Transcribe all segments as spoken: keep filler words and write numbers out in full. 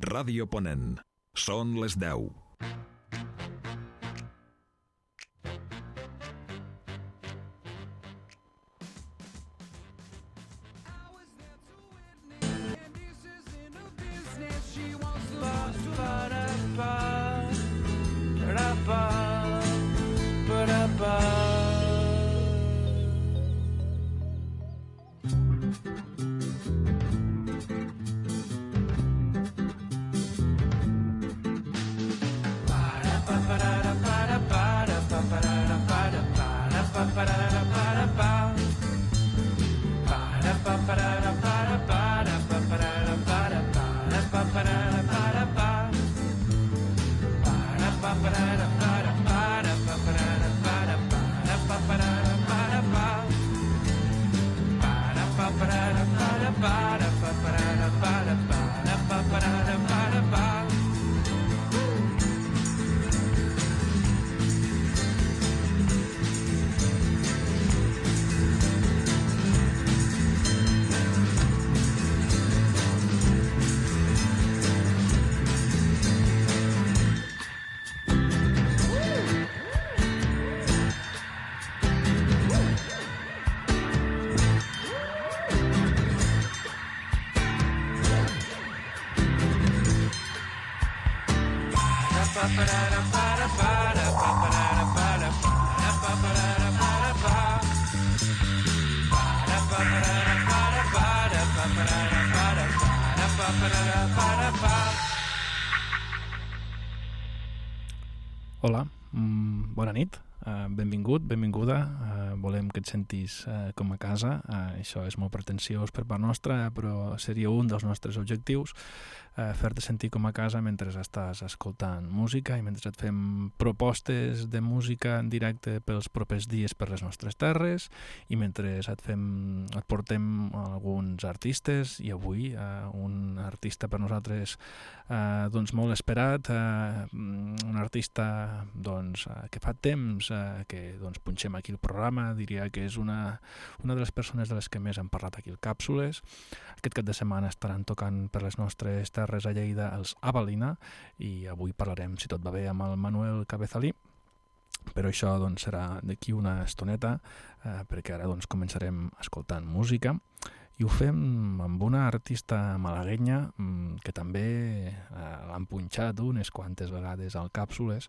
Ràdio Ponent. Són les deu. Hola, mm, bona nit, uh, benvingut, benvinguda, uh, volem que et sentis uh, com a casa, uh, això és molt pretensiós per part nostra, però seria un dels nostres objectius, uh, fer-te sentir com a casa mentre estàs escoltant música i mentre et fem propostes de música en directe pels propers dies per les nostres terres i mentre et, fem, et portem alguns artistes i avui uh, un artista per nosaltres Uh, doncs molt esperat, uh, un artista doncs, uh, que fa temps uh, que doncs, punxem aquí el programa, diria que és una, una de les persones de les que més han parlat aquí el Càpsules. Aquest cap de setmana estaran tocant per les nostres terres a Lleida els Avalina i avui parlarem, si tot va bé, amb el Manuel Cabezalí, però això doncs, serà d'aquí una estoneta uh, perquè ara doncs, començarem escoltant música. I ho fem amb una artista malaguenya que també eh, l'han punxat unes quantes vegades al Càpsules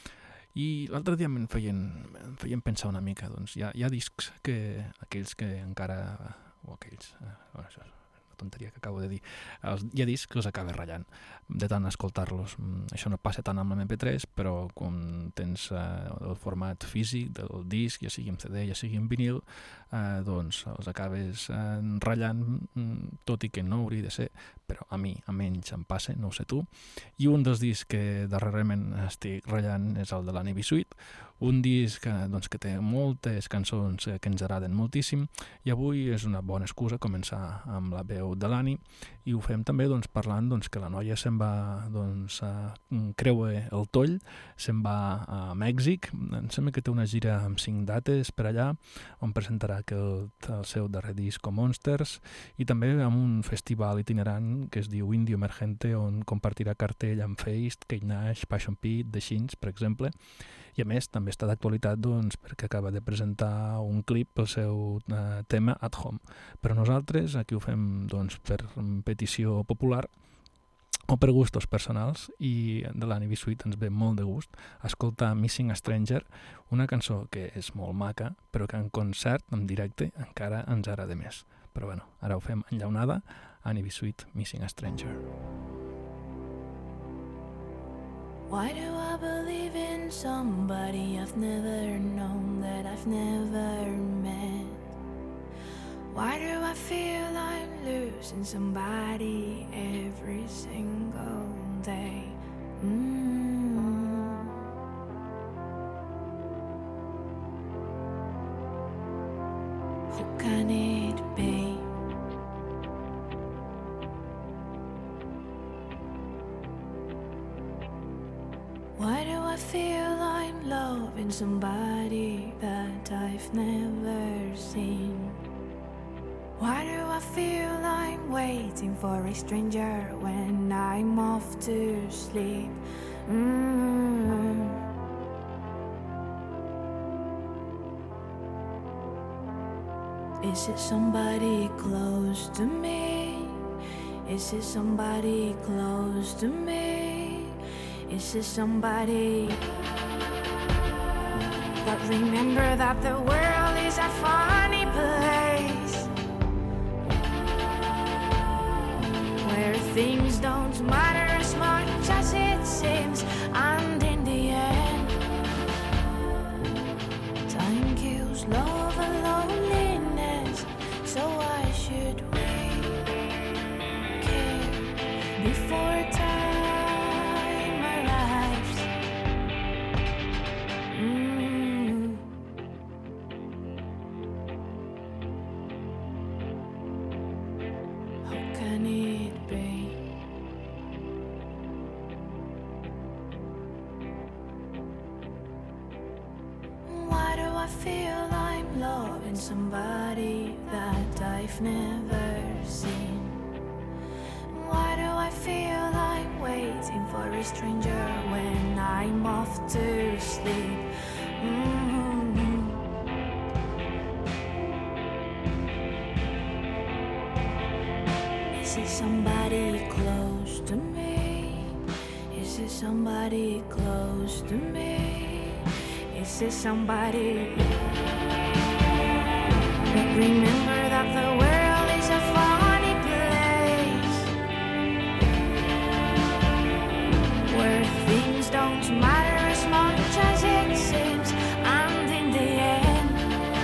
i l'altre dia em feien, em feien pensar una mica, doncs hi ha, hi ha discs que aquells que encara, o aquells, eh, això és una tonteria que acabo de dir, els, hi ha discs que els acaba ratllant de tant escoltar-los. Això no passa tant amb l'M P tres, però quan tens eh, el format físic del disc, ja sigui en C D, ja sigui en vinil, eh, doncs els acabes eh, ratllant, tot i que no hauria de ser, però a mi, a menys em passa, no ho sé tu. I un dels discs que darrerament estic ratllant és el de l'Annie B. Sweet, un disc que, doncs, que té moltes cançons que ens agraden moltíssim i avui és una bona excusa començar amb la veu de l'Annie i ho fem també doncs, parlant doncs, que la noia se'n va doncs, a creure el Toll, se'n va a Mèxic, em sembla que té una gira amb cinc dates per allà on presentarà que el, el seu darrer disc Monsters i també amb un festival itinerant que es diu Indio Emergente on compartirà cartell amb Feist, Kate Nash, Passion Pit, The Shins, per exemple. I a més també està d'actualitat doncs, perquè acaba de presentar un clip pel seu eh, tema At Home. Però nosaltres aquí ho fem doncs, per petició popular o per gustos personals i de l'Annie B. Sweet ens ve molt de gust escoltar Missing a Stranger, una cançó que és molt maca però que en concert, en directe, encara ens agrada més. Però bueno, ara ho fem enllaunada, Annie B. Sweet, Missing a Stranger. Why do I believe in somebody I've never known, that I've never met? Why do I feel I'm losing somebody every single day? Mm. Who can it be? Why do I feel I'm loving somebody that I've never seen? Why do I feel I'm waiting for a stranger when I'm off to sleep? Mm. Is it somebody close to me? Is it somebody close to me? Is it somebody? But remember that the world is a funny place where things don't matter as much as it seems, and in the end, time kills love and loneliness. So why should we care before time arrives? Mm. How can it be? Why do I feel I'm loving somebody that I've never seen? Why do I feel I'm waiting for a stranger when I'm off to sleep? Mm-hmm. Is it somebody close to me? Is it somebody close to me? Is it somebody? But remember that the world is a funny place where things don't matter as much as it seems, and in the end,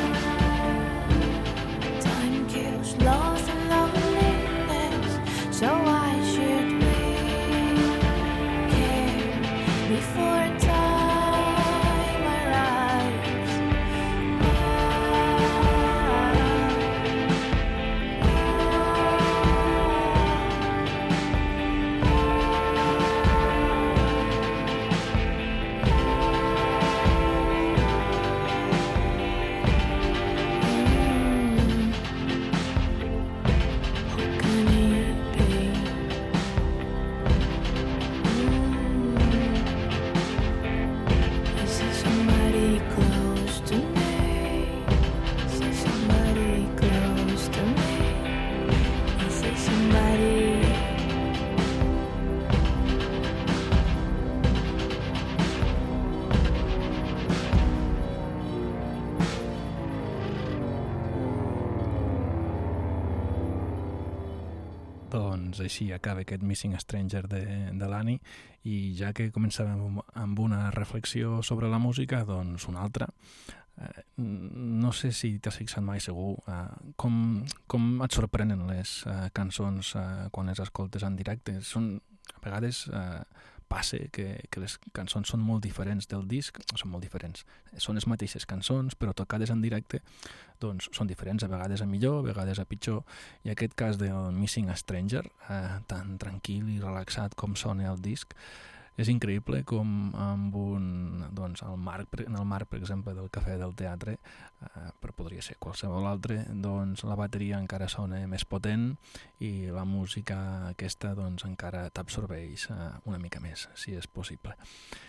time kills love and loneliness. So why should we care before time arrives? Doncs així acaba aquest Missing Stranger de, de l'Annie, i ja que començàvem amb una reflexió sobre la música, doncs una altra. Eh, no sé si t'has fixat mai, segur, eh, com, com et sorprenen les eh, cançons eh, quan les escoltes en directe. Són, a vegades eh, passa que, que les cançons són molt diferents del disc, són molt diferents, són les mateixes cançons, però tocades en directe doncs són diferents, a vegades a millor, a vegades a pitjor, i aquest cas del Missing Stranger, eh, tan tranquil i relaxat com sona el disc, és increïble com amb un, doncs, el marc, en el marc, per exemple, del Cafè del Teatre, eh, però podria ser qualsevol altre, doncs la bateria encara sona més potent i la música aquesta doncs encara t'absorbeix eh, una mica més, si és possible.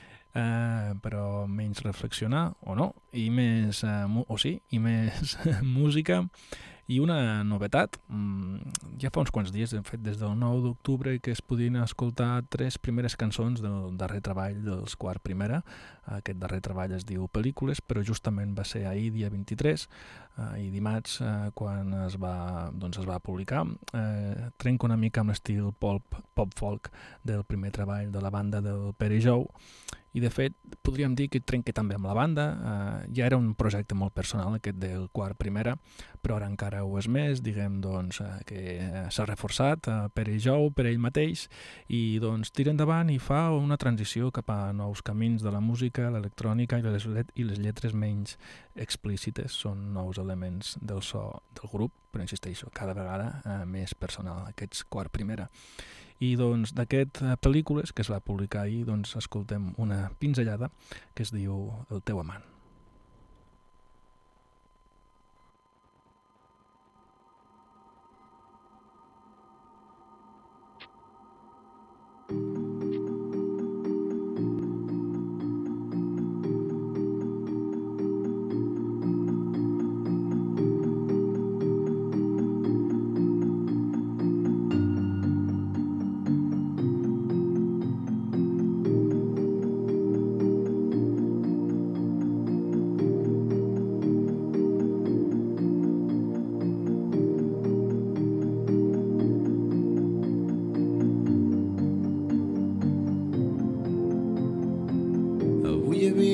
Eh, però menys reflexionar, o no, i més, eh, o sí, i més música. I una novetat, ja fa uns quants dies, de fet des del nou d'octubre, que es podien escoltar tres primeres cançons del darrer treball dels Quart Primera. Aquest darrer treball es diu Pel·lícules, però justament va ser ahir, dia vint-i-tres, i dimarts, quan es va, doncs es va publicar. Eh, trenca una mica amb l'estil pop-folk del primer treball de la banda del Pere Jou, i de fet podríem dir que trenca també amb la banda. Eh, ja era un projecte molt personal aquest del Quart Primera, però ara encara ho és més, diguem doncs eh, que s'ha reforçat eh, per ell Jou, per ell mateix, i doncs tira endavant i fa una transició cap a nous camins de la música, l'electrònica i les, let i les lletres menys explícites. Són nous elements del so del grup, però insisteixo, cada vegada eh, més personal, aquests Quart Primera. I doncs d'aquest eh, Pel·lícules, que es va publicar ahir, doncs escoltem una pinzellada que es diu El teu amant.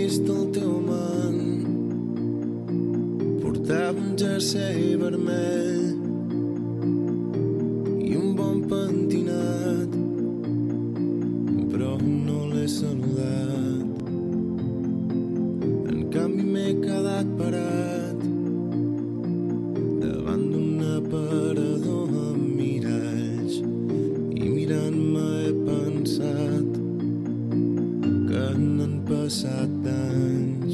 vist el teu amant. Portava un jersei vermell i un bon pentinat, però no l'he saludat. En canvi m'he quedat parat davant d'un aparador amb miralls i mirant-me he pensat que n'han passat anys.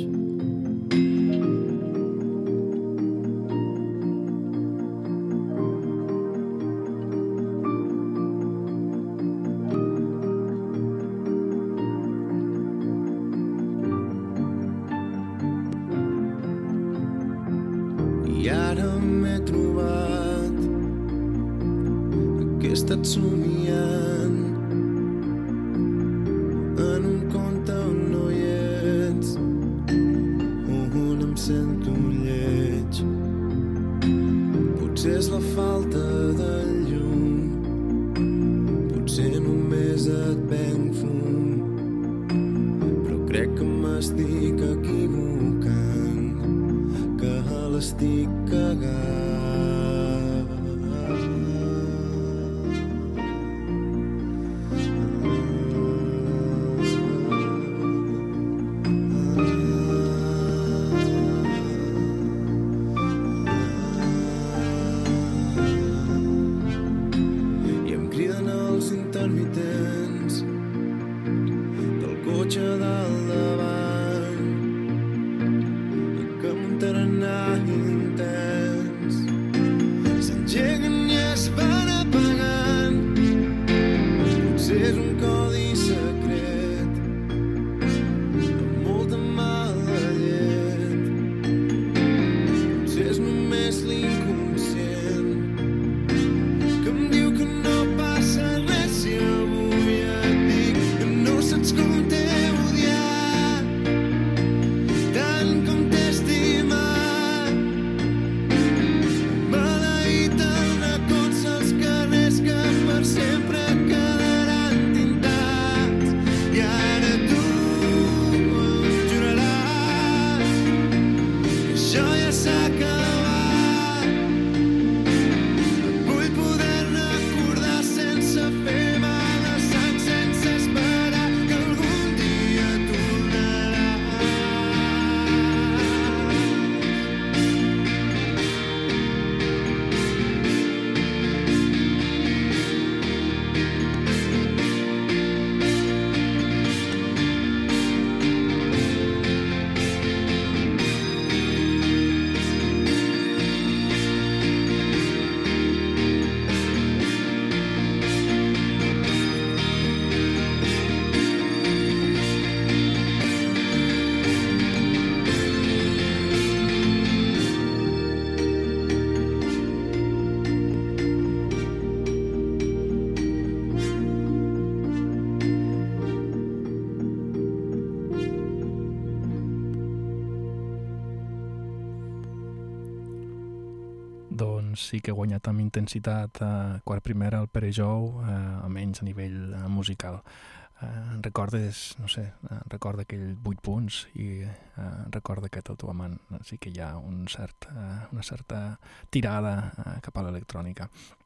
I ara m'he trobat que he estat somiant en un conte on no hi ets, on em sento lleig. Potser és la falta de llum, potser només et venc fum, però crec que m'estic equivocant, que l'estic cagant. I em criden els intermitents del cotxe del davant que muntaran intens, s'engeguen i es van apagant. Potser és un codi secret amb molta mala llet, potser és només l'inconscient que em diu que no passa res si avui et dic que no saps com t'he odiat tant com t'he estimat. Maleït el records als carrers que per sempre quedaran tintats. I ara tu em juraràs que això ja s'ha acabat. Vull poder recordar sense fer mal de sang, sense esperar que algun dia tornaràs. Doncs sí que he guanyat amb intensitat eh, quart primera al Perejou, eh, almenys a nivell eh, musical. Eh, recordes, no sé, eh, recorda aquell vuit punts i eh, recorda aquest autoamant. Sí que hi ha un cert, eh, una certa tirada eh, cap a l'electrònica.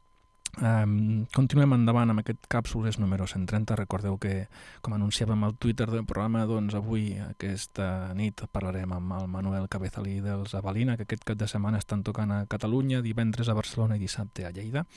Um, continuem endavant amb aquest càpsules número cent trenta. Recordeu que, com anunciàvem al Twitter del programa, doncs avui, aquesta nit, parlarem amb el Manuel Cabezalí dels Avalina, que aquest cap de setmana estan tocant a Catalunya, divendres a Barcelona i dissabte a Lleida.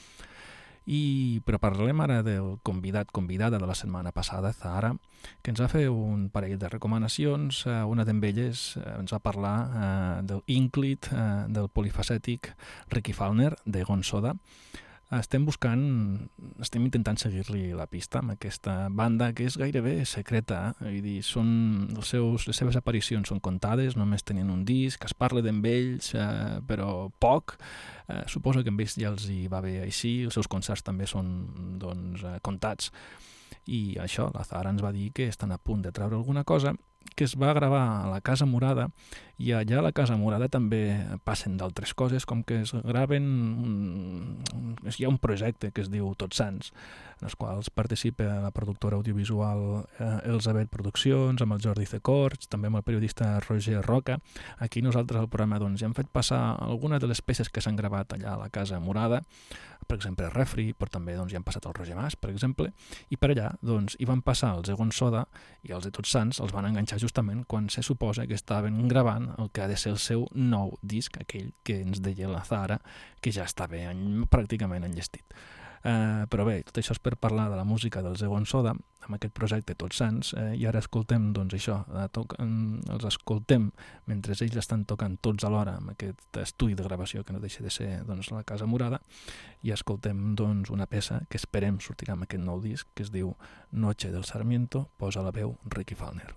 I, però parlem ara del convidat, convidada de la setmana passada, Zahara, que ens va fer un parell de recomanacions. Uh, una d'elles uh, ens va parlar uh, del Ínclit, uh, del polifacètic Ricky Falner, de Gonsoda. Estem buscant, estem intentant seguir-li la pista amb aquesta banda que és gairebé secreta, eh? Vull dir, són, els seus, les seves aparicions són comptades, només tenen un disc, es parla d'en ells, eh, però poc. Eh, suposo que amb ells ja els hi va bé així, els seus concerts també són doncs, eh, comptats. I això, la Zahara ens va dir que estan a punt de treure alguna cosa que es va gravar a la Casa Morada I allà a la Casa Murada també passen d'altres coses, com que es graven... Un... Hi ha un projecte que es diu Tots Sants, en els quals participa la productora audiovisual eh, Elisabet Produccions, amb el Jordi Cecorts, també amb el periodista Roger Roca. Aquí nosaltres al programa doncs, ja hem fet passar algunes de les peces que s'han gravat allà a la Casa Murada, per exemple Refri, però també doncs, hi han passat el Roger Mas, per exemple, i per allà doncs, hi van passar els Egon Soda i els de Tots Sants els van enganxar justament quan se suposa que estaven gravant el que ha de ser el seu nou disc, aquell que ens deia la Zara, que ja estava en, pràcticament enllestit. Uh, però bé, tot això és per parlar de la música dels Egon Soda amb aquest projecte Tots Sants, eh, i ara escoltem doncs això, eh, to els escoltem mentre ells estan tocant tots alhora amb aquest estudi de gravació que no deixa de ser doncs, la Casa Murada, i escoltem doncs, una peça que esperem sortirà amb aquest nou disc que es diu Noche del Sarmiento, posa la veu Ricky Falner.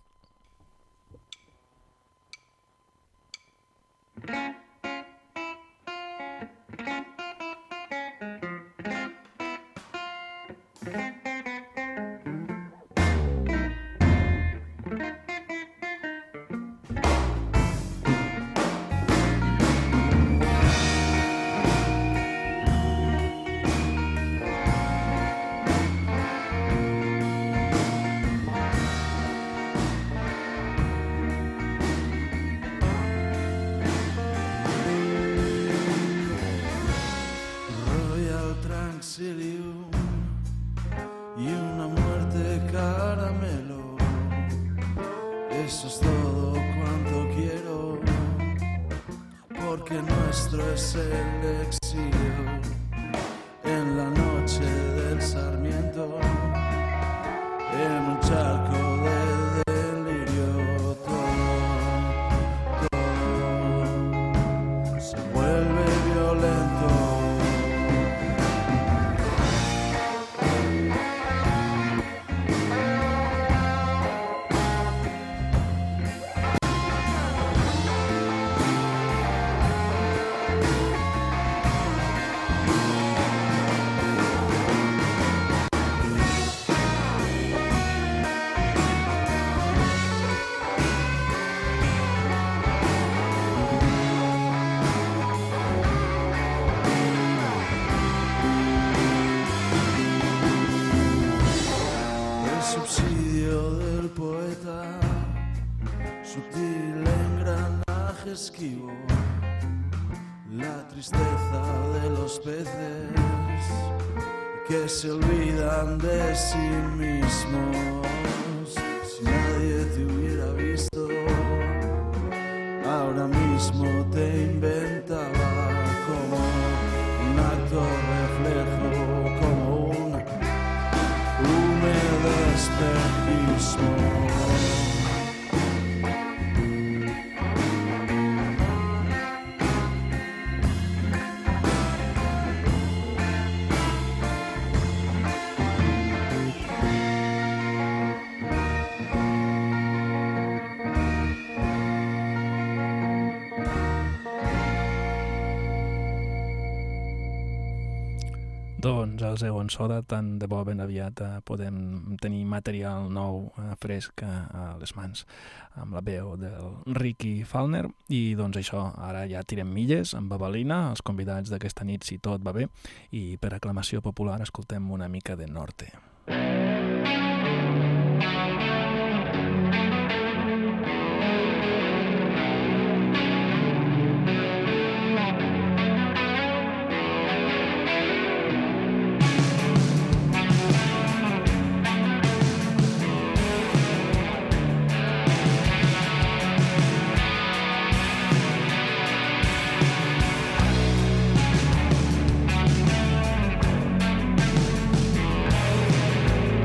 Y una muerte caramelo, eso es todo cuanto quiero, porque nuestro es el exilio en la noche del Sarmiento, en un charco de delirio todo, todo se vuelve violento. Esquivo la tristeza de los peces que se olvidan de sí mismos. Si nadie te hubiera visto, ahora mismo te inventaba como un acto reflejo, como un húmedo espejismo. Doncs els Egon Soda, tant de bo ben aviat eh, podem tenir material nou, eh, fresc eh, a les mans, amb la veu del Ricky Falner. I doncs això, ara ja tirem milles amb Babalina, els convidats d'aquesta nit, si tot va bé, i per aclamació popular escoltem una mica de Norte. Thank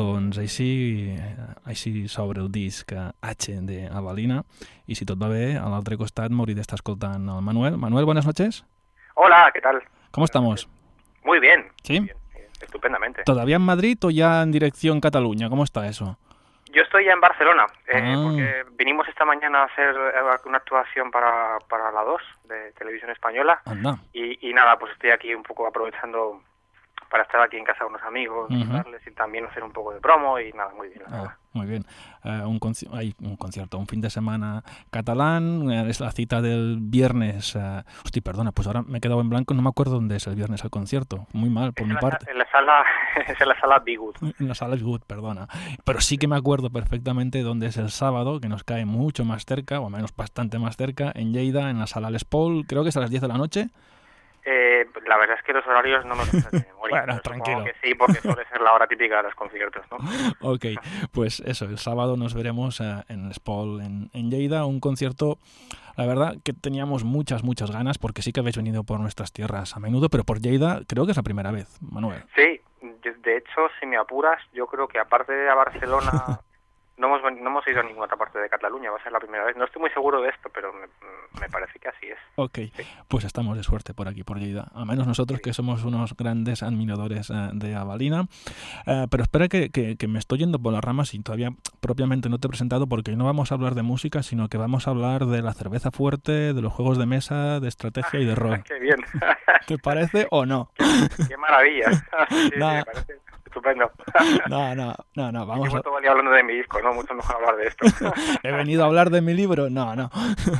Doncs així, així s'obre el disc H de Avalina, i si tot va bé, a l'altre costat m'hauria d'estar escoltant el Manuel. Manuel, buenas noches. Hola, ¿qué tal? ¿Cómo estamos? Muy bien. ¿Sí? Muy bien, estupendamente. ¿Todavía en Madrid o ya en dirección Cataluña? ¿Cómo está eso? Yo estoy ya en Barcelona, eh, Ah. porque vinimos esta mañana a hacer eh, una actuación para, para la dos de Televisión Española Anda. y, y nada, pues estoy aquí un poco aprovechando para estar aquí en casa de unos amigos, Ujú. darles y también hacer un poco de promo y nada, muy bien, la verdad. Ah, muy bien. Eh, un, conci- hay un concierto, un fin de semana catalán, eh, es la cita del viernes. Eh, hostia, perdona, pues ahora me he quedado en blanco, no me acuerdo dónde es el viernes el concierto. Muy mal, por Es mi en, la, parte. sa- en la sala, es en la sala Bigut. En la sala Good, perdona. Pero sí que me acuerdo perfectamente dónde es el sábado, que nos cae mucho más cerca, o al menos bastante más cerca, en Lleida, en la sala Les Paul, creo que es a las diez de la noche. Eh, la verdad es que los horarios no me los sé de memoria. Bueno, pero supongo tranquilo. que sí, porque suele ser la hora típica de los conciertos, ¿no? Ok, pues eso, el sábado nos veremos eh, en Les Paul, en, en Lleida, un concierto, la verdad que teníamos muchas, muchas ganas, porque sí que habéis venido por nuestras tierras a menudo, pero por Lleida creo que es la primera vez, Manuel. Sí, de de hecho, si me apuras, yo creo que aparte de a Barcelona, no hemos, ven- no hemos ido a ninguna otra parte de Cataluña, va a ser la primera vez. No estoy muy seguro de esto, pero me, me parece que así es. Ok, pues estamos de suerte por aquí, por Lleida. A menos nosotros que somos unos grandes admiradores eh, de Avalina. Eh, pero espera que, que, que me estoy yendo por las ramas y todavía propiamente no te he presentado, porque no vamos a hablar de música, sino que vamos a hablar de la cerveza fuerte, de los juegos de mesa, de estrategia y de rol. ¡Qué bien! ¿Te parece o no? ¡Qué maravilla! Sí, sí, Nada. me parece estupendo. No, no, no, no, vamos Llevo a... todo el día hablando de mi disco, ¿no? Mucho mejor hablar de esto. ¿He venido a hablar de mi libro? No, no.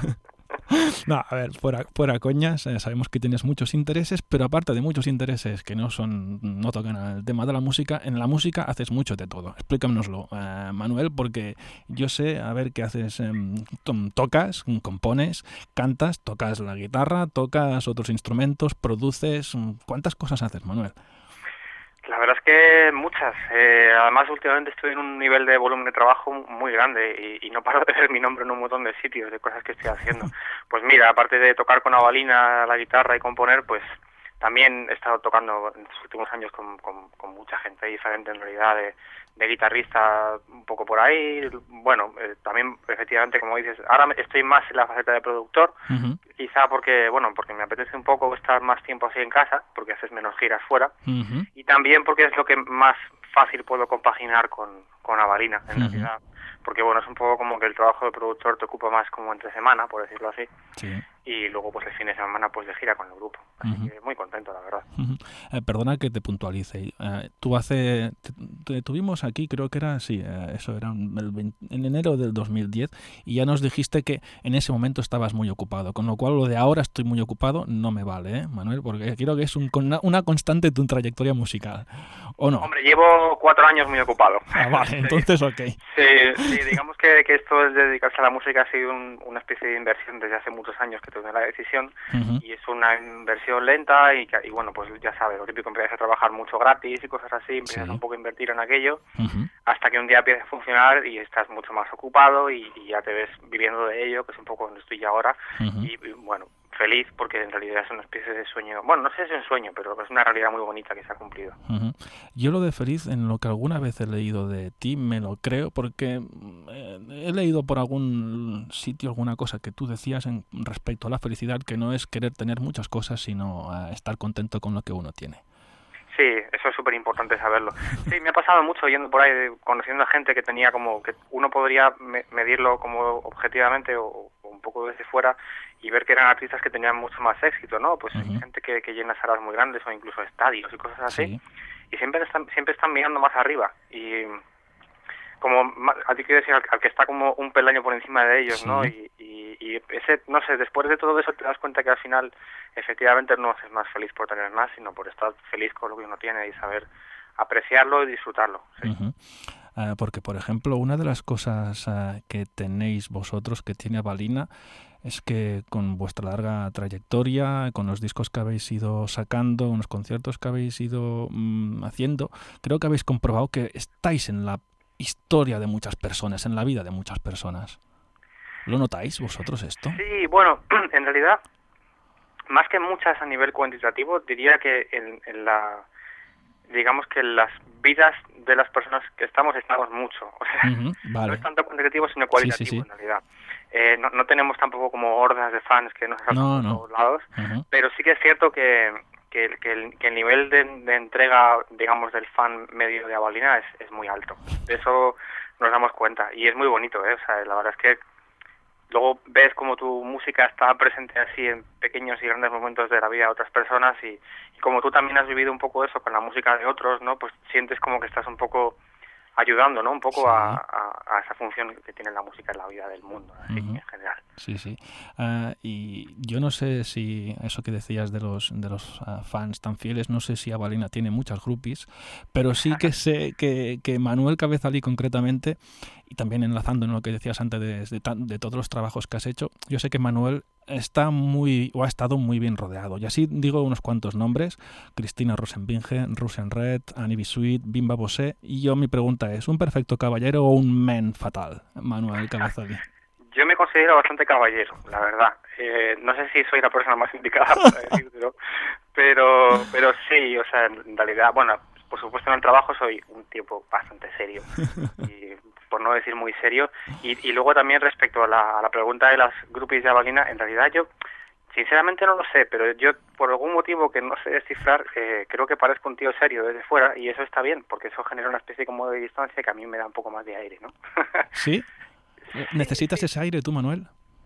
No, a ver, fuera, fuera coñas, eh, sabemos que tienes muchos intereses, pero aparte de muchos intereses que no son, no tocan al tema de la música, en la música haces mucho de todo. Explícanoslo, eh, Manuel, porque yo sé, a ver, qué haces, eh, tocas, compones, cantas, tocas la guitarra, tocas otros instrumentos, produces, ¿cuántas cosas haces, Manuel? La verdad es que muchas. Eh, además, últimamente estoy en un nivel de volumen de trabajo muy grande y, y no paro de ver mi nombre en un montón de sitios, de cosas que estoy haciendo. Pues mira, aparte de tocar con Avalina la guitarra y componer, pues también he estado tocando en los últimos años con, con, con mucha gente diferente en realidad, de, de guitarrista un poco por ahí. Bueno, eh, también efectivamente, como dices, ahora estoy más en la faceta de productor, Uh-huh. quizá porque, bueno, porque me apetece un poco estar más tiempo así en casa, porque haces menos giras fuera. Uh-huh. Y también porque es lo que más fácil puedo compaginar con, con Avalina, en Ujú. realidad. Porque, bueno, es un poco como que el trabajo de productor te ocupa más como entre semana, por decirlo así. Sí. Y luego, pues, el fin de semana, pues, de gira con el grupo. Así Ujú. que muy contento, la verdad. Ujú. Eh, perdona que te puntualice. Eh, tú hace... Te, te tuvimos aquí, creo que era, sí, eh, eso era un- el veinte en enero del dos mil diez, y ya nos dijiste que en ese momento estabas muy ocupado, con lo cual lo de ahora estoy muy ocupado no me vale, ¿eh, Manuel? Porque creo que es un, con una, una constante de tu trayectoria musical, ¿o no? Hombre, llevo cuatro años muy ocupado. Ah, vale, Sí. entonces ok. Sí, sí, digamos que, que esto de dedicarse a la música ha sido un- una especie de inversión desde hace muchos años que tomé la decisión, Ujú. y es una inversión lenta y, que- y bueno, pues ya sabes, lo típico, empiezas a trabajar mucho gratis y cosas así, empiezas Sí. un poco a invertir en aquello, Ujú. hasta que un día empieza a funcionar y estás mucho más ocupado y, y ya te ves viviendo de ello, que es un poco donde estoy ya ahora, Ujú. y, y, bueno, feliz porque en realidad es una especie de sueño, bueno, no sé si es un sueño, pero es una realidad muy bonita que se ha cumplido. Ujú. Yo lo de feliz, en lo que alguna vez he leído de ti, me lo creo, porque eh, he leído por algún sitio alguna cosa que tú decías en respecto a la felicidad, que no es querer tener muchas cosas, sino eh, estar contento con lo que uno tiene. Sí, eso es súper importante saberlo. Sí, me ha pasado mucho yendo por ahí, de- conociendo a gente que tenía como, que uno podría me- medirlo como objetivamente o, o un poco desde fuera y ver que eran artistas que tenían mucho más éxito, ¿no? Pues hay Ujú. gente que, que llena salas muy grandes o incluso estadios y cosas así. Sí. Y siempre están siempre están mirando más arriba y como ma- a ti quiero decir al, al que está como un peldaño por encima de ellos, Sí. ¿no? Y, y, y ese, no sé, después de todo eso te das cuenta que al final efectivamente no es más feliz por tener más, sino por estar feliz con lo que uno tiene y saber apreciarlo y disfrutarlo. Sí. Ujú. Eh, porque, por ejemplo, una de las cosas eh, que tenéis vosotros, que tiene Avalina, es que con vuestra larga trayectoria, con los discos que habéis ido sacando, con los conciertos que habéis ido mm, haciendo, creo que habéis comprobado que estáis en la historia de muchas personas, en la vida de muchas personas. ¿Lo notáis vosotros esto? Sí, bueno, en realidad, más que muchas a nivel cuantitativo, diría que en, en la digamos que las vidas de las personas que estamos, estamos mucho. O sea, Uh-huh, vale. no es tanto cuantitativo, sino cualitativo, Sí, sí, sí. en realidad. Eh, no, no tenemos tampoco como hordas de fans que nos saltan No, por no. todos lados, Uh-huh. pero sí que es cierto que, que, el- que, el, que el nivel de, de entrega, digamos, del fan medio de Avalina es, es muy alto. De eso nos damos cuenta y es muy bonito, ¿eh? O sea, la verdad es que luego ves como tu música está presente así en pequeños y grandes momentos de la vida de otras personas y, y como tú también has vivido un poco eso con la música de otros, ¿no? Pues sientes como que estás un poco ayudando, ¿no? Un poco Sí. a, a, a esa función que tiene la música en la vida del mundo, así Ujú. en general. Sí, sí. Ah, y yo no sé si eso que decías de los de los ah, fans tan fieles, no sé si Avalina tiene muchas groupies, pero sí que sé que, que Manuel Cabezalí concretamente, y también enlazando en lo que decías antes de, de, tan- de todos los trabajos que has hecho, yo sé que Manuel está muy o ha estado muy bien rodeado. Y así digo unos cuantos nombres: Cristina Rosenbinge, Russian Red, Annie Bisuit, Bimba Bosé. Y yo mi pregunta es: ¿un perfecto caballero o un men fatal, Manuel Cabezalí? Yo me considero bastante caballero, la verdad. Eh, no sé si soy la persona más indicada para decírtelo, pero, pero sí, o sea, en realidad, bueno, por supuesto en el trabajo soy un tipo bastante serio, y por no decir muy serio. Y, y luego también respecto a la, a la pregunta de las groupies de Avalina, en realidad yo sinceramente no lo sé, pero yo por algún motivo que no sé descifrar, eh, creo que parezco un tío serio desde fuera y eso está bien, porque eso genera una especie como de distancia que a mí me da un poco más de aire, ¿no? ¿Sí? ¿Necesitas ese aire tú, Manuel?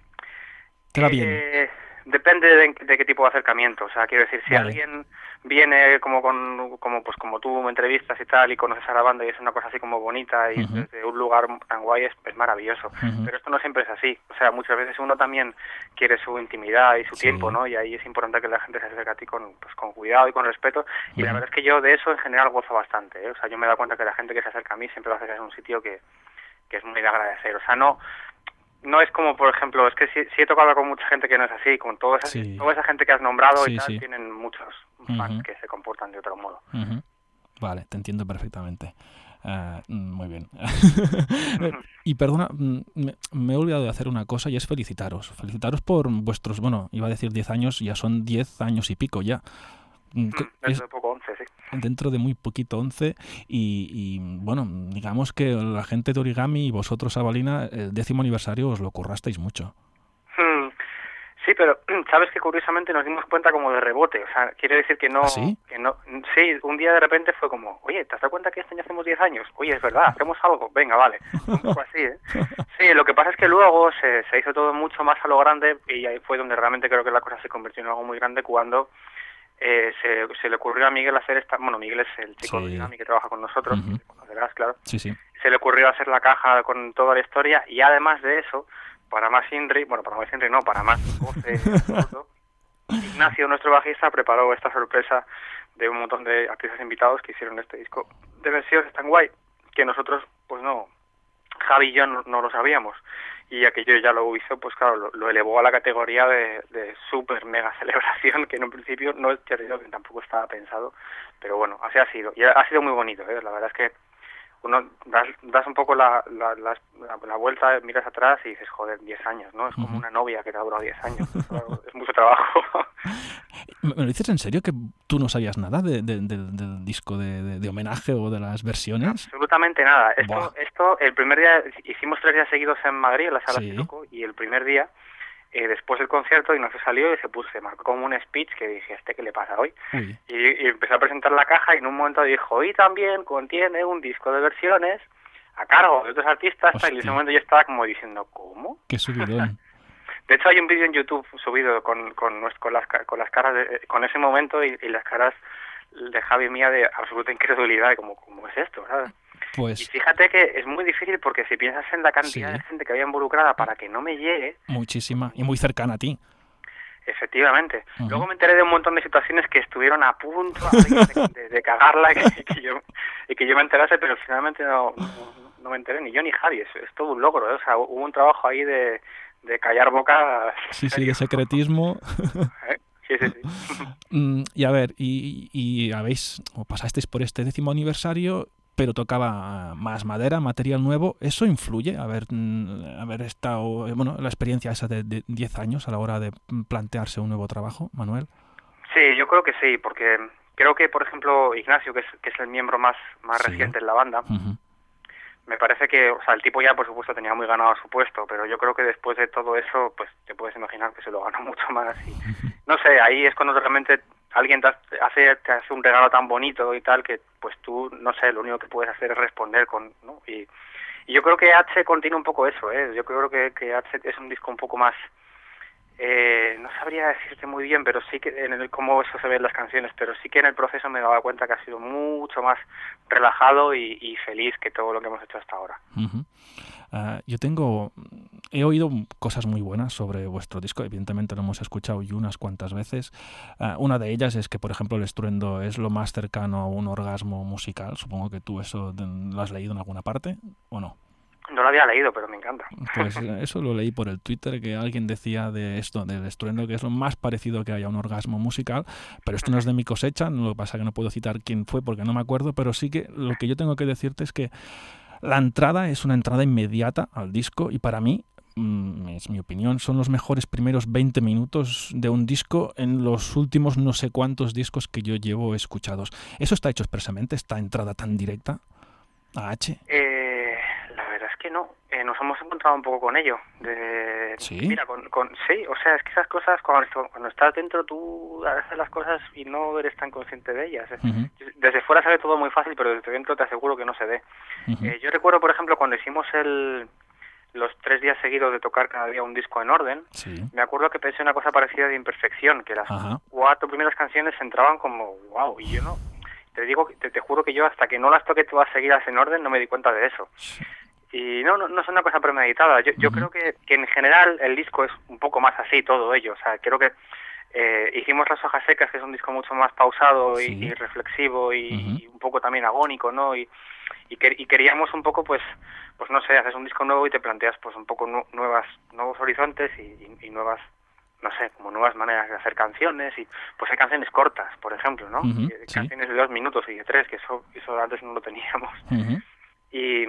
¿Te va bien? Eh, depende de, de qué tipo de acercamiento. O sea, quiero decir, si Vale. alguien viene como con, como pues como tú me entrevistas y tal y conoces a la banda y es una cosa así como bonita y Ujú. desde un lugar tan guay es, es maravilloso. Ujú. Pero esto no siempre es así. O sea, muchas veces uno también quiere su intimidad y su Sí. tiempo, ¿no? Y ahí es importante que la gente se acerque a ti con, pues, con cuidado y con respeto. Y la Ujú. verdad es que yo de eso en general gozo bastante, ¿eh? O sea, yo me he dado cuenta que la gente que se acerca a mí siempre lo hace en un sitio que, que es muy de agradecer. O sea, no no es como, por ejemplo, es que sí, sí he tocado con mucha gente que no es así, con toda esa, Sí. toda esa gente que has nombrado Sí, y tal, sí. tienen muchos fans Ujú. que se comportan de otro modo. Ujú. Vale, te entiendo perfectamente. Ah, mm, muy bien. Y perdona, mm, me, me he olvidado de hacer una cosa y es felicitaros. Felicitaros por vuestros, bueno, iba a decir diez años, ya son diez años y pico ya. Mm, que Mm, es Dentro de poco once, sí. dentro de muy poquito, once, y, y, bueno, digamos que la gente de Origami y vosotros, Avalina, el décimo aniversario os lo currasteis mucho. Mm, Sí, pero sabes que curiosamente nos dimos cuenta como de rebote, o sea, quiere decir que no, ¿Ah, sí? que no, sí, un día de repente fue como, oye, ¿te has dado cuenta que este año hacemos diez años? Oye, es verdad, hacemos algo, venga, vale, un poco así, ¿eh? Sí, lo que pasa es que luego se, se hizo todo mucho más a lo grande y ahí fue donde realmente creo que la cosa se convirtió en algo muy grande cuando eh, se, se le ocurrió a Miguel hacer esta, bueno, Miguel es el chico Sí. de Origami que trabaja con nosotros, Ujú. que conocerás, claro, Sí, sí. se le ocurrió hacer la caja con toda la historia y además de eso, para más Inri, bueno, para más Inri no, para más goce absoluto, Ignacio, nuestro bajista, preparó esta sorpresa de un montón de artistas invitados que hicieron este disco de versiones tan guay que nosotros, pues no, Javi y yo no, no lo sabíamos. Y aquello ya lo hizo, pues claro, lo, lo elevó a la categoría de, de super mega celebración, que en un principio no es que tampoco estaba pensado, pero bueno, así ha sido. Y ha sido muy bonito, ¿eh? La verdad es que uno das, das un poco la, la, la, la vuelta, miras atrás y dices, joder, diez años, ¿no? Es como Ujú. una novia que te ha durado diez años. Claro, es mucho trabajo. ¿Me lo dices en serio que tú no sabías nada de, de, de, del disco de, de, de homenaje o de las versiones? Absolutamente nada. Esto, Buah. esto, el primer día, hicimos tres días seguidos en Madrid, en la sala Sí. Siroco, y el primer día, eh, después del concierto, Ignacio salió y se puso, se marcó como un speech que dije, ¿este qué le pasa hoy? Uy. Y, y empezó a presentar la caja y en un momento dijo, y también contiene un disco de versiones a cargo de otros artistas, tal, y en ese Hostia. momento yo estaba como diciendo, ¿cómo? Qué subidón. De hecho hay un vídeo en YouTube subido con, con, nues- con, las, ca- con las caras, de, con ese momento y, y las caras de Javi y mía de absoluta incredulidad, de como, ¿cómo es esto? ¿Sabes? Y Pues fíjate que es muy difícil porque si piensas en la cantidad Sí. de gente que había involucrada para que no me llegue, muchísima y muy cercana a ti. efectivamente. Ujú. Luego me enteré de un montón de situaciones que estuvieron a punto de, de, de cagarla y que, que yo, y que yo me enterase, pero finalmente no, no, no me enteré, ni yo ni Javi. Es, es todo un logro, ¿eh? O sea, hubo un trabajo ahí de, de callar boca. Sí, sí, de secretismo. ¿Eh? Sí, sí, sí. Mm, y a ver, y, y habéis, o pasasteis por este décimo aniversario, pero tocaba más madera, material nuevo. ¿Eso influye? Haber, mm, haber estado, eh, bueno, la experiencia esa de de diez años a la hora de plantearse un nuevo trabajo, Manuel. Sí, yo creo que sí, porque creo que, por ejemplo, Ignacio, que es, que es el miembro más, más Sí. reciente en la banda, Ujú. me parece que, o sea, el tipo ya, por supuesto, tenía muy ganado su puesto, pero yo creo que después de todo eso, pues te puedes imaginar que se lo ganó mucho más. Y no sé, ahí es cuando realmente alguien te hace, te hace un regalo tan bonito y tal, que pues tú, no sé, lo único que puedes hacer es responder con, ¿no? Y, y yo creo que H contiene un poco eso, ¿eh? Yo creo que, que H es un disco un poco más... Eh, no sabría decirte muy bien, pero sí que en el, cómo eso se ve en las canciones, pero sí que en el proceso me daba cuenta que ha sido mucho más relajado y, y feliz que todo lo que hemos hecho hasta ahora. Uh-huh. Uh, yo tengo, he oído cosas muy buenas sobre vuestro disco, evidentemente lo hemos escuchado y unas cuantas veces. Uh, una de ellas es que, por ejemplo, el estruendo es lo más cercano a un orgasmo musical. Supongo que tú eso lo has leído en alguna parte, ¿o no? No lo había leído, pero me encanta. Pues eso lo leí por el Twitter, que alguien decía de esto, del estruendo, que es lo más parecido que haya a un orgasmo musical, pero esto no es de mi cosecha, lo que pasa es que no puedo citar quién fue porque no me acuerdo, pero sí que lo que yo tengo que decirte es que la entrada es una entrada inmediata al disco y para mí, mmm, es mi opinión, son los mejores primeros veinte minutos de un disco en los últimos no sé cuántos discos que yo llevo escuchados. ¿Eso está hecho expresamente, esta entrada tan directa a H? Eh, la verdad es que no. Eh, nos hemos encontrado un poco con ello. De, ¿Sí? Mira, con, con, sí, o sea, es que esas cosas, cuando, cuando estás dentro, tú haces las cosas y no eres tan consciente de ellas. Uh-huh. Desde fuera se ve todo muy fácil, pero desde dentro te aseguro que no se ve. Uh-huh. Eh, yo recuerdo, por ejemplo, cuando hicimos el... los tres días seguidos de tocar cada día un disco en orden, sí. Me acuerdo que pensé una cosa parecida de Imperfección, que las Ajá. cuatro primeras canciones entraban como wow, y yo no, te digo, te, te juro que yo hasta que no las toqué todas seguidas en orden no me di cuenta de eso. Sí. Y no, no, no es una cosa premeditada, yo, uh-huh. yo creo que, que en general el disco es un poco más así, todo ello, o sea, creo que eh, hicimos Las hojas secas, que es un disco mucho más pausado sí. y, y reflexivo y, uh-huh. y un poco también agónico, ¿no? Y, y, que, y queríamos un poco, pues, pues no sé, haces un disco nuevo y te planteas pues un poco nu- nuevas nuevos horizontes y, y, y nuevas, no sé, como nuevas maneras de hacer canciones y pues hay canciones cortas, por ejemplo, ¿no? Uh-huh, y, sí. Canciones de dos minutos y de tres, que eso eso antes no lo teníamos. Uh-huh. Y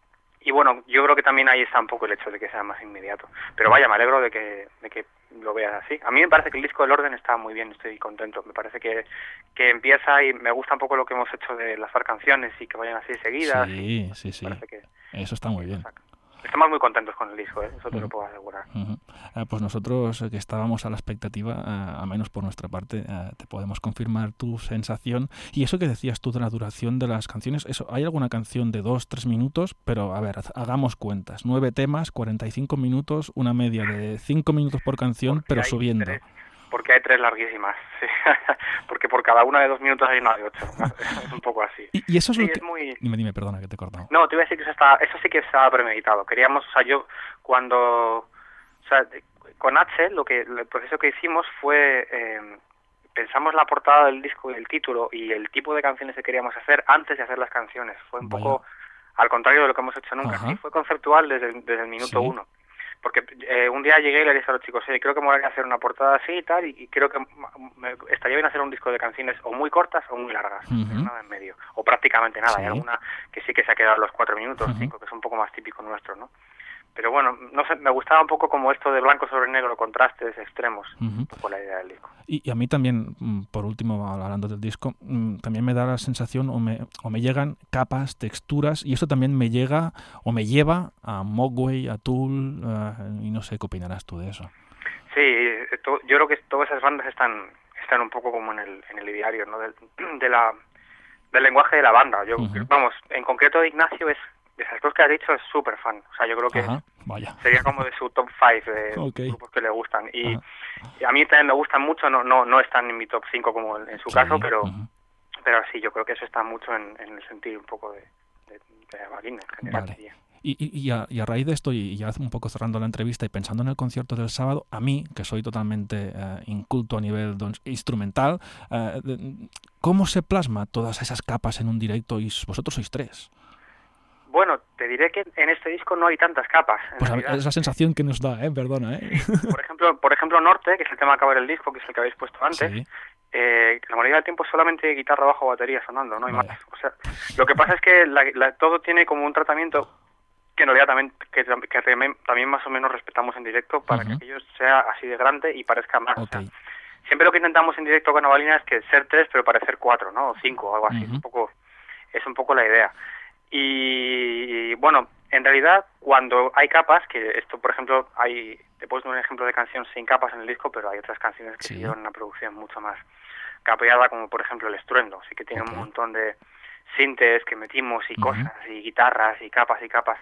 y bueno, yo creo que también ahí está un poco el hecho de que sea más inmediato. Pero vaya, me alegro de que de que lo veas así. A mí me parece que el disco del orden está muy bien, estoy contento. Me parece que, que empieza y me gusta un poco lo que hemos hecho de lanzar canciones y que vayan así seguidas. Sí, sí, sí. Que, eso está muy bien. Estamos muy contentos con el disco, ¿eh? Eso te uh-huh. lo puedo asegurar. Uh-huh. Uh, pues nosotros que estábamos a la expectativa, uh, a menos por nuestra parte, uh, te podemos confirmar tu sensación. Y eso que decías tú de la duración de las canciones, eso, hay alguna canción de dos, tres minutos, pero a ver, hagamos cuentas. Nueve temas, cuarenta y cinco minutos, una media de cinco minutos por canción, porque pero subiendo. Tres, porque hay tres larguísimas, sí. Porque por cada una de dos minutos hay una de ocho. Es un poco así. Y, y eso es sí, lo que... es muy... Dime, dime, perdona que te he cortado. No, te iba a decir que eso, está, eso sí que estaba premeditado. Queríamos, o sea, yo cuando... O sea, con H, lo que el proceso que hicimos fue... Eh, pensamos la portada del disco y el título y el tipo de canciones que queríamos hacer antes de hacer las canciones. Fue un Vaya. poco al contrario de lo que hemos hecho nunca. Sí, fue conceptual desde, desde el minuto ¿Sí? uno. Porque eh, un día llegué y le dije a los chicos, oye, creo que me voy a hacer una portada así y tal, y, y creo que me estaría bien hacer un disco de canciones o muy cortas o muy largas, uh-huh. pero nada en medio, o prácticamente nada. Sí. Hay alguna que sí que se ha quedado los cuatro minutos, uh-huh. cinco, que es un poco más típico nuestro, ¿no? Pero bueno, no sé, me gustaba un poco como esto de blanco sobre negro, contrastes extremos, uh-huh. un poco la idea del disco. Y, y a mí también, por último, hablando del disco, también me da la sensación o me, o me llegan capas, texturas, y eso también me llega o me lleva a Mogwai, a Tool, uh, y no sé qué opinarás tú de eso. Sí, to, yo creo que todas esas bandas están están un poco como en el en el ideario, ¿no? Del, de la, del lenguaje de la banda. Yo uh-huh. Vamos, en concreto Ignacio es... De esas cosas que has dicho es súper fan. O sea, yo creo que Ajá, vaya. sería como de su top cinco de okay. grupos que le gustan. Y, y a mí también me gustan mucho, no no no están en mi top cinco como en, en su sí, caso, pero uh-huh. pero sí, yo creo que eso está mucho en, en el sentido un poco de, de, de Joaquín en general. Vale. Y, y, y, a, y a raíz de esto, y ya un poco cerrando la entrevista y pensando en el concierto del sábado, a mí, que soy totalmente uh, inculto a nivel doncs, instrumental, uh, ¿cómo se plasma todas esas capas en un directo? Y vosotros sois tres. Bueno, te diré que en este disco no hay tantas capas. Pues es la sensación que nos da, ¿eh? Perdona, ¿eh? Sí. Por ejemplo, por ejemplo, Norte, que es el tema que abre el disco, que es el que habéis puesto antes, sí. eh, la mayoría del tiempo es solamente guitarra, bajo, batería sonando, no hay Vaya. más. O sea, lo que pasa es que la, la, todo tiene como un tratamiento que en realidad también, que, que también más o menos respetamos en directo para uh-huh. que aquello sea así de grande y parezca más. Okay. O sea, siempre lo que intentamos en directo con Navalina es que ser tres pero parecer cuatro, ¿no? O cinco o algo así, Uh-huh. es un poco, es un poco la idea. Y bueno, en realidad cuando hay capas, que esto por ejemplo, hay, te puedo dar un ejemplo de canción sin capas en el disco, pero hay otras canciones que Sí. llevan una producción mucho más capeada, como por ejemplo El Estruendo, sí que tiene Ok. un montón de sintes que metimos y Ujú. cosas, y guitarras y capas y capas.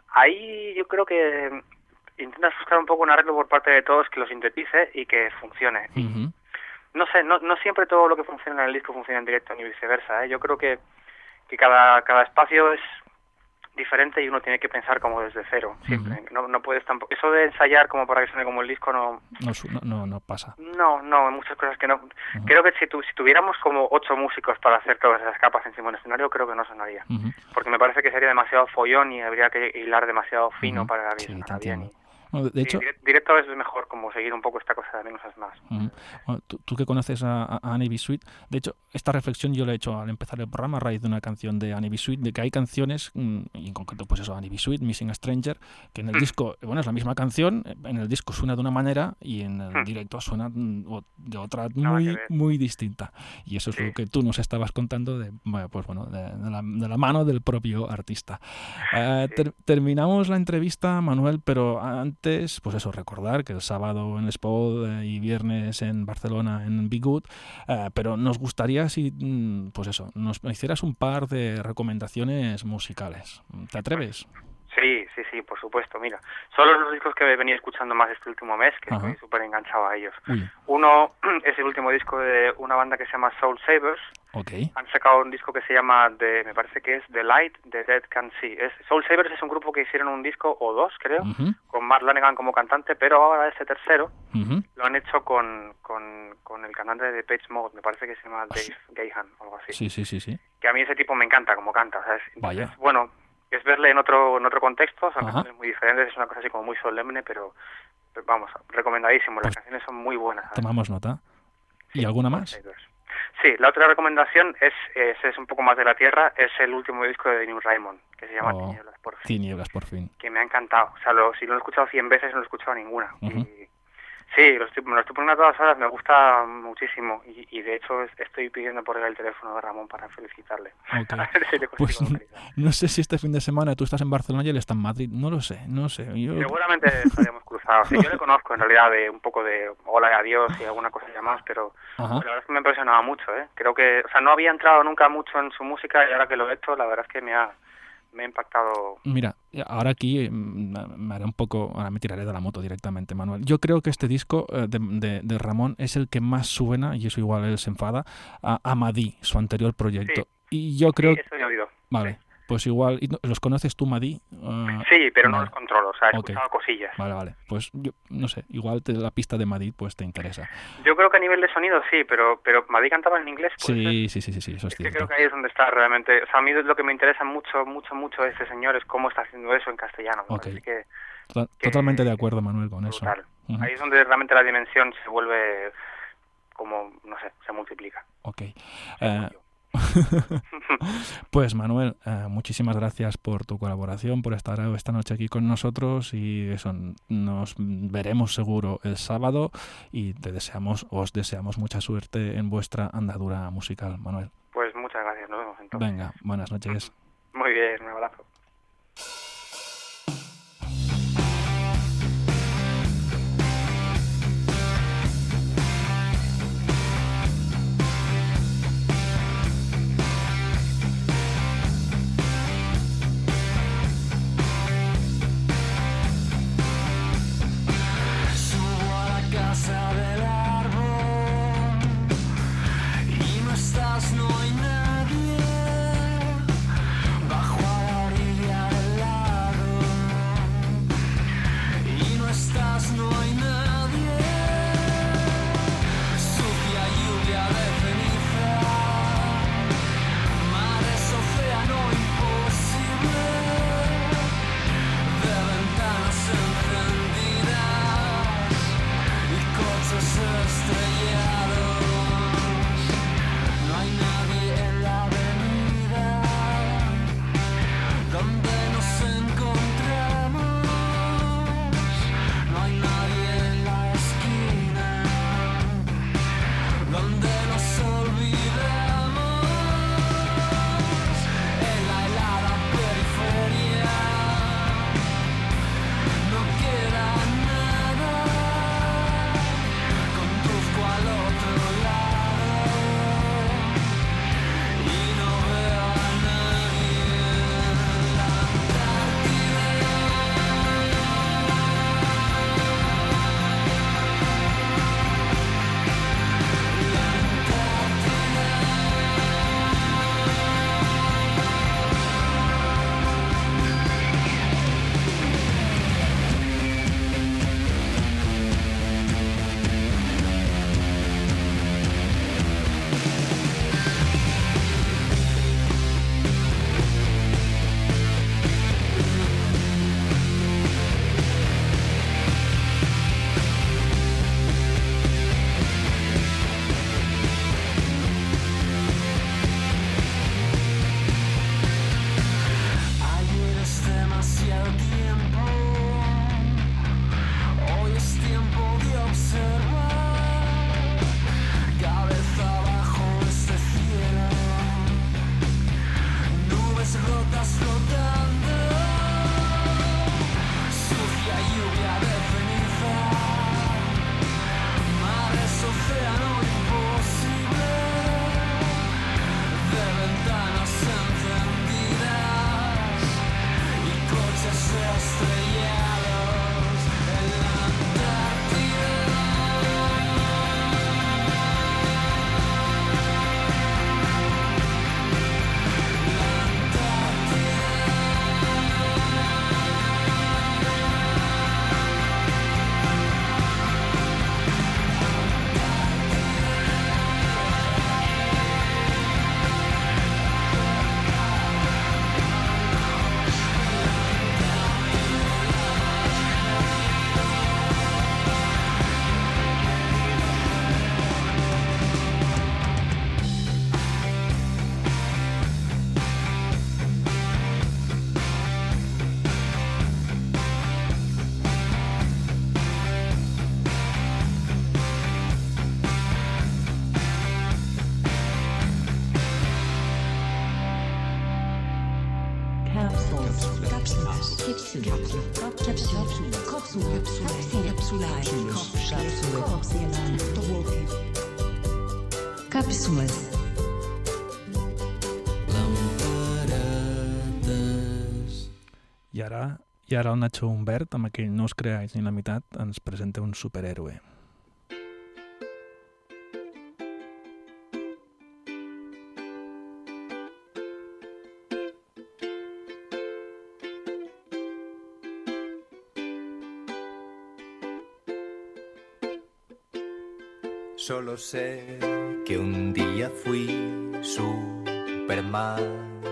Ahí yo creo que intentas buscar un poco un arreglo por parte de todos que lo sintetice y que funcione. Uh-huh. No sé, no, no siempre todo lo que funciona en el disco funciona en directo ni viceversa, ¿eh? Yo creo que, que cada, cada espacio es diferente y uno tiene que pensar como desde cero, siempre. Ujú. No, no puedes tampoco... Eso de ensayar como para que suene como el disco no... No, su- no, no, no pasa. No, no, hay muchas cosas que no... Ujú. Creo que si, tu, si tuviéramos como ocho músicos para hacer todas esas capas encima del escenario, creo que no sonaría. Uh-huh. Porque me parece que sería demasiado follón y habría que hilar demasiado fino Ujú. para que Sí, te sonara bien. entiendo. Y- Bueno, de sí, hecho, direct- directo es mejor como seguir un poco esta cosa de menos es más. Ujú. Bueno, tú, tú que conoces a, a Annie B. Sweet, de hecho, esta reflexión yo la he hecho al empezar el programa a raíz de una canción de Annie B. Sweet, de que hay canciones, mm, y en concreto, pues eso, Annie B. Sweet, Missing a Stranger, que en el Mm. disco, bueno, es la misma canción, en el disco suena de una manera y en el Mm. directo suena mm, o- de otra Nada que muy, ver. muy distinta. Y eso es Sí. lo que tú nos estabas contando, de, bueno, pues bueno, de, de la, de la mano del propio artista. Eh, Sí. ter- terminamos la entrevista, Manuel, pero antes, pues eso, recordar que el sábado en el Spot eh, y viernes en Barcelona en Be Good, eh, pero nos gustaría si, mm, pues eso, nos hicieras un par de recomendaciones musicales. ¿Te atreves? Sí, sí, sí, por supuesto. Mira, son los discos que he venido escuchando más este último mes, que Ajá. estoy súper enganchado a ellos. Uy, Uno es el último disco de una banda que se llama Soul Savers. ok. Han sacado un disco que se llama, de, me parece que es The Light, The Dead Can See. Es, Soul Savers es un grupo que hicieron un disco, o dos creo, Ujú, con Mark Lanegan como cantante, pero ahora ese tercero ujú. lo han hecho con, con, con el cantante de Depeche Mode, me parece que se llama Dave Gahan o algo así. Sí, sí, sí, sí. Que a mí ese tipo me encanta como canta, ¿sabes? Entonces, Vaya. bueno, es verle en otro en otro contexto, son Ajá. canciones muy diferentes, es una cosa así como muy solemne, pero, pero vamos, recomendadísimo, las Pues canciones son muy buenas. ¿sabes? Tomamos nota. ¿Y Sí, alguna Soul más? Savers. Sí, la otra recomendación es, es, es un poco más de la tierra, es el último disco de New Raymond, que se llama Oh. Tinieblas por fin, Tinieblas, por fin. que me ha encantado. O sea, lo, si lo he escuchado cien veces, no lo he escuchado ninguna. Ujú. Y sí, lo estoy, me lo estoy poniendo a todas horas, me gusta muchísimo. Y, y de hecho es- estoy pidiendo por él el teléfono de Ramón para felicitarle. Ok. A ver si le consigo Pues localizar. no sé si este fin de semana tú estás en Barcelona y él está en Madrid. No lo sé, no sé. Yo... Seguramente estaríamos cruzados. Sí, yo le conozco en realidad de un poco de hola y adiós y alguna cosa ya más, pero Ajá. la verdad es que me ha impresionado mucho, ¿eh? Creo que, o sea, no había entrado nunca mucho en su música y ahora que lo he hecho, la verdad es que me ha, me ha impactado. Mira, ahora aquí mm, me haré un poco, ahora me tiraré de la moto directamente, Manuel. Yo creo que este disco eh, de, de- de Ramón es el que más suena, y eso igual él se enfada, a Amadí, su anterior proyecto. Y yo creo... Sí, eso he oído. Vale, pues igual... ¿y no- ¿Los conoces tú, Madí? Ah, Sí, pero no vale. los controlo, o sea, he Ok. escuchado cosillas. Vale, vale. Pues yo, no sé, igual te, la pista de Madí pues te interesa. Yo creo que a nivel de sonido sí, pero pero Madrid cantaba en inglés, pues Sí, sí, sí, sí, sí, eso es es que cierto. creo que ahí es donde está realmente, o sea, a mí lo que me interesa mucho, mucho, mucho de este señor es cómo está haciendo eso en castellano. Me Ok. parece que To- que- Totalmente de acuerdo, Manuel, con eso. brutal. Ujú. Ahí es donde realmente la dimensión se vuelve como, no sé, se multiplica. Ok. Eh, pues Manuel, eh, muchísimas gracias por tu colaboración, por estar esta noche aquí con nosotros, y eso, nos veremos seguro el sábado y te deseamos, os deseamos mucha suerte en vuestra andadura musical, Manuel. Pues muchas gracias, nos vemos entonces. Venga, buenas noches. Muy bien, un abrazo. Subo a la casa del árbol y no estás, no hay nadie. Càpsules. I ara, i ara el Nacho Humbert, amb aquell No us creais ni la meitat, ens presenta un superhéroe. Solo sé que un día fui Superman,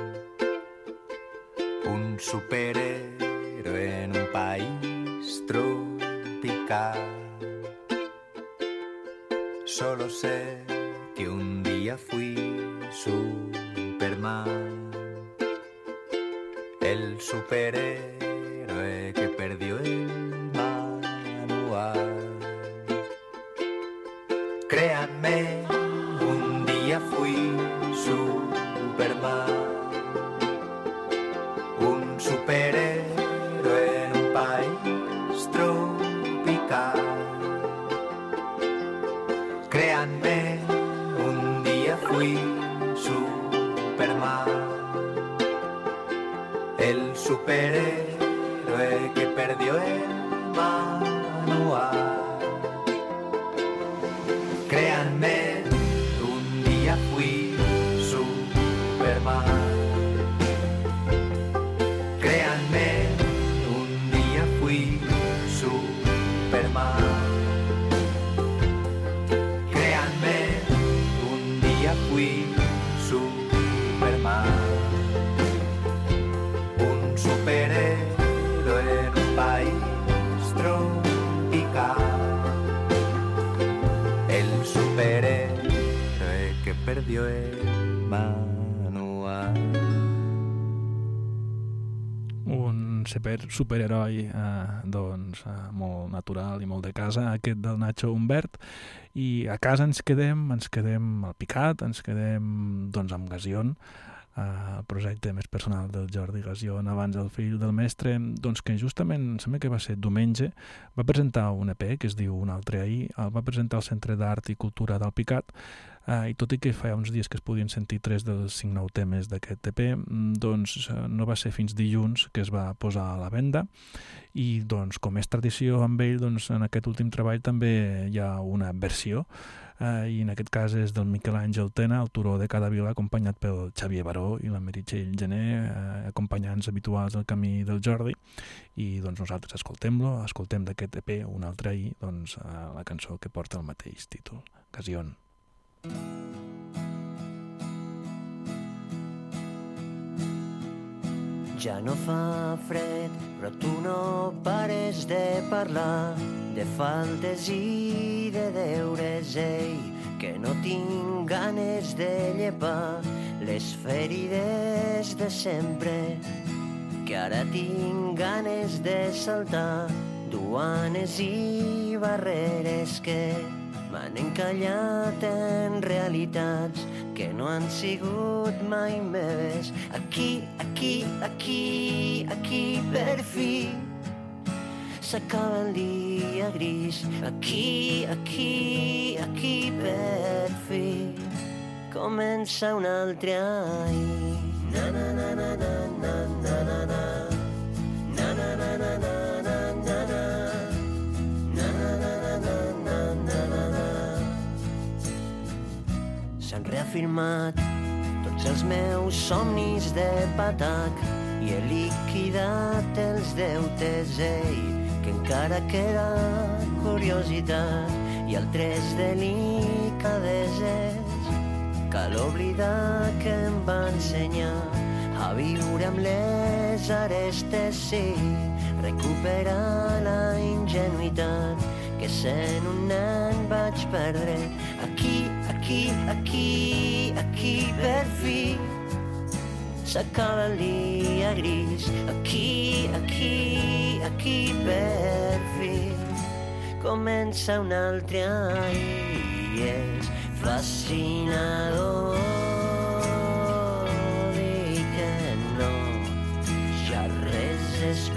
un superhéroe en un país tropical. Solo sé que un día fui Superman, el superhéroe que perdió el manual. Créanme, un día fui Superman, un superhéroe en un país tropical. Créanme, un día fui Superman, el superhéroe que perdió el manual. Créanme, un día fui Superman. Créanme, un día fui Superman. Créanme, un día fui Superman. Un superhéroe en un país tropical. El superhéroe que perdió el manual. Un super, superheroi eh, doncs, eh, molt natural i molt de casa, aquest del Nacho Humbert. I a casa ens quedem, ens quedem al Picat, ens quedem doncs, amb Gasion, eh, el projecte més personal del Jordi Gasion, abans el fill del mestre, doncs que justament, em sembla que va ser diumenge, va presentar un E P que es diu Un altre ahir, el va presentar al Centre d'Art i Cultura del Picat, eh, i tot i que fa uns dies que es podien sentir tres dels cinc nou temes d'aquest E P, doncs no va ser fins dilluns que es va posar a la venda, i doncs com és tradició amb ell, doncs en aquest últim treball també hi ha una versió, Uh, i en aquest cas és del Miquel Àngel Tena, el turó de cada vila, acompanyat pel Xavier Baró i la Meritxell Gené, uh, acompanyants habituals del camí del Jordi, i doncs nosaltres escoltem-lo, escoltem d'aquest E P Un altre ahir, doncs uh, la cançó que porta el mateix títol, Gasion. Ja no fa fred, però tu no pares de parlar de faltes i de deures, ei, que no tinc ganes de llepar les ferides de sempre, que ara tinc ganes de saltar duanes i barreres que m'han encallat en realitats que no han sigut mai meves. Aquí, aquí, aquí, aquí per fi s'acaba el dia gris. Aquí, aquí, aquí per fi comença un altre ahir. Na na na na na na na na na na na na na na na na. S'han reafirmat tots els meus somnis de patac i he liquidat els deutes, ei, que encara queda curiositat i altres delicadeses. Cal oblidar que em va ensenyar a viure amb les arestes, sí, recuperar la ingenuïtat que sent un nen vaig perdre. Aquí, aquí, aquí, aquí per fi s'acaba el dia gris. Aquí, aquí, aquí per fi comença un altre ahir. I és fascinador dir que no, ja res és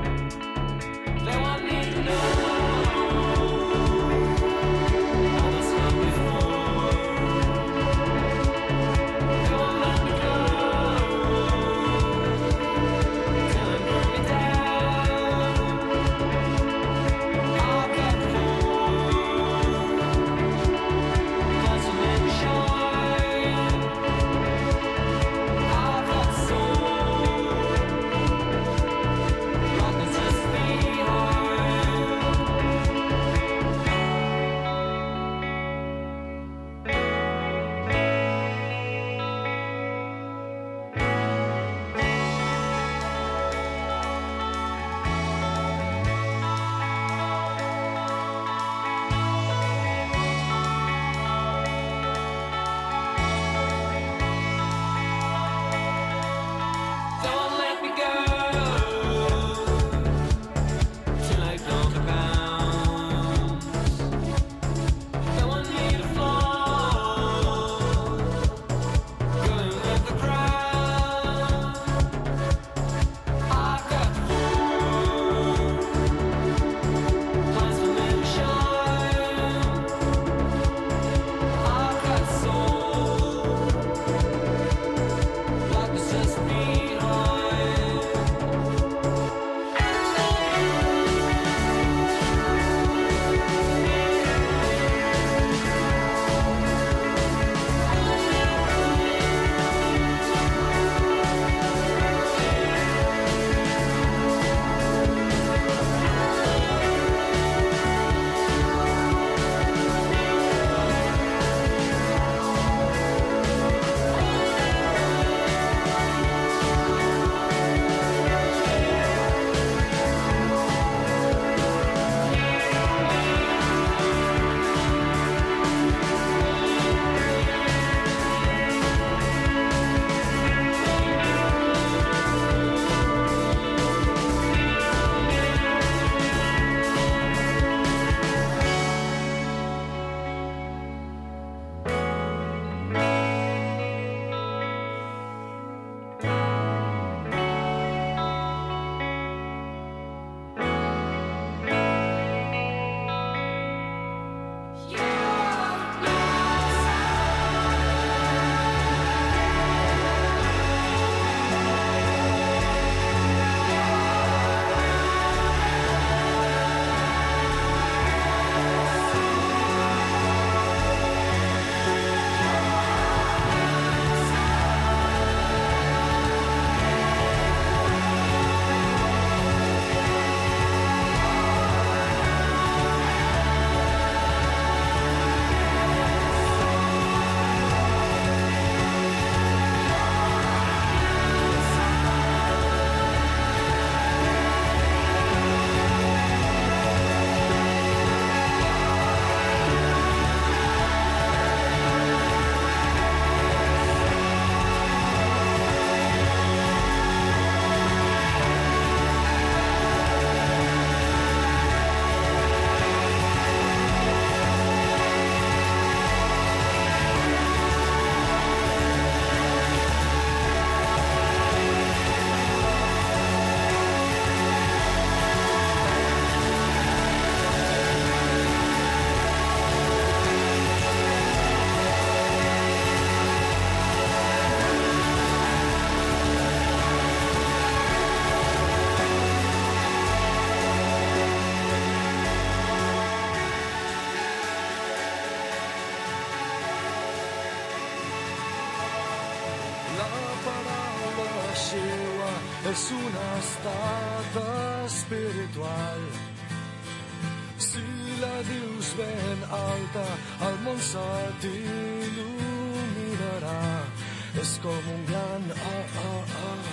seua és un estat espiritual. Si la dius ben alta, el món se t'il·luminarà. És com un gran ah, ah, ah.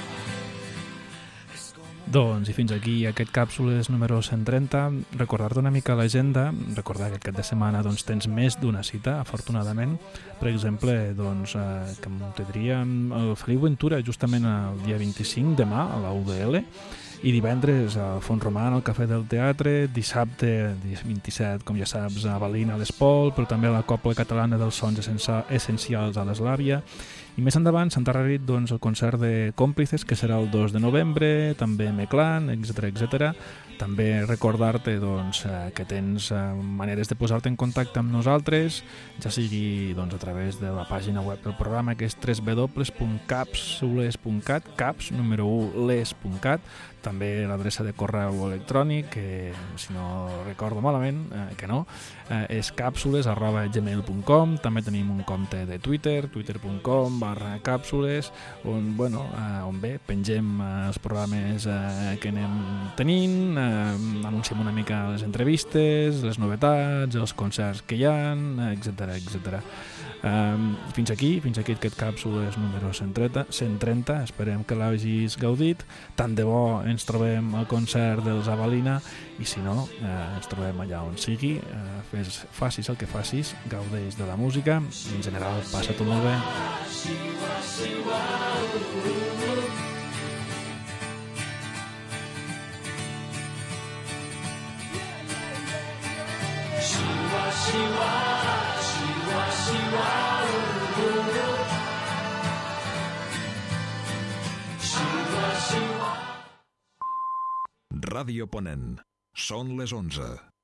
Doncs, i fins aquí aquest Càpsules número cent trenta. Recordar-te una mica l'agenda, recordar que aquest cap de setmana doncs, tens més d'una cita, afortunadament. Per exemple, doncs, eh, que tindríem el Feliu Ventura justament el dia vint-i-cinc, demà, a la U D L, i divendres a Font-romà, al Cafè del Teatre, dissabte, dia vint-i-set, com ja saps, a Balina a l'Espol, però també a la Cobla Catalana dels Sons Essencials a l'Eslàvia. I més endavant s'ha endarrerit doncs, el concert de Còmplices, que serà el dos de novembre, també Meclan, etcètera, etcètera. També recordar-te doncs, que tens maneres de posar-te en contacte amb nosaltres, ja sigui doncs, a través de la pàgina web del programa, que és w w w punt capsules punt cat, caps, número u, les punt cat, també l'adreça de correu electrònic, que si no recordo malament, eh, que no, eh, és capsules arroba gmail punt com. També tenim un compte de Twitter, twitter punt com barra càpsules, on, bueno, eh, on bé, pengem eh, els programes eh, que anem tenint, eh, anunciem una mica les entrevistes, les novetats, els concerts que hi ha, etcètera, etcètera. Um, fins aquí, fins aquí aquest Càpsules número cent trenta, cent trenta, esperem que l'hagis gaudit. Tant de bo ens trobem al concert dels Avalina, i si no, eh, ens trobem allà on sigui. eh, fes, facis el que facis, gaudeix de la música i en general passa-t'ho molt bé. Ràdio Ponent. Són les onze.